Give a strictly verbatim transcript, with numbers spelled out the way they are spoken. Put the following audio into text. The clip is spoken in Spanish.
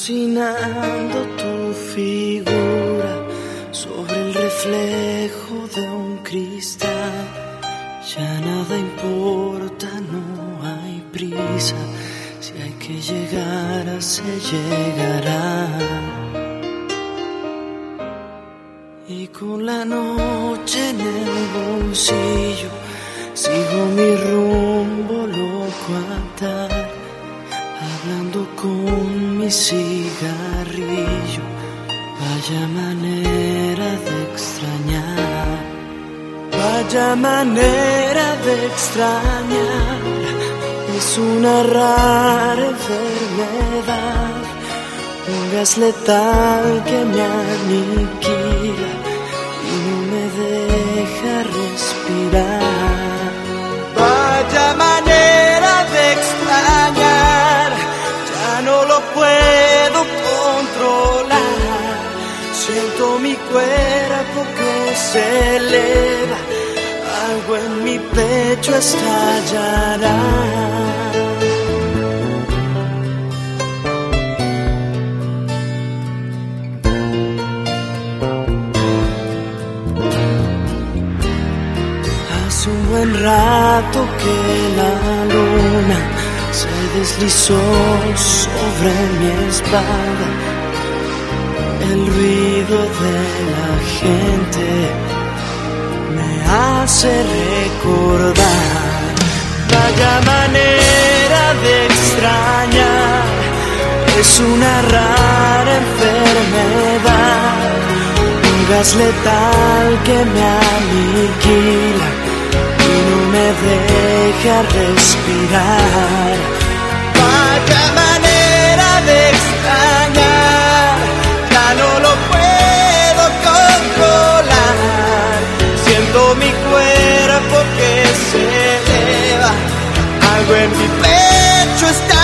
alucinando tu figura sobre el reflejo de un cristal. Ya nada importa, no hay prisa. Si hay que llegar, se llegará. Y con la noche en el bolsillo sigo mi rumbo loco andar, hablando con mi cigarrillo. Vaya manera de extrañar, vaya manera de extrañar. Es una rara enfermedad, un gas letal que me aniquila y no me deja respirar. Vaya manera de extrañar, ya no lo puedo controlar. Siento mi cuerpo que se eleva, algo en mi pecho estallará. Hace un buen rato que la luna se deslizó sobre mi espalda. El ruido de la gente me hace recordar. Vaya manera de extrañar, es una rara enfermedad, un gas letal que me aniquila y no me deja respirar. Vaya manera de extrañar, ya no lo puedo controlar. Siento mi cuerpo que se eleva, algo en mi pecho está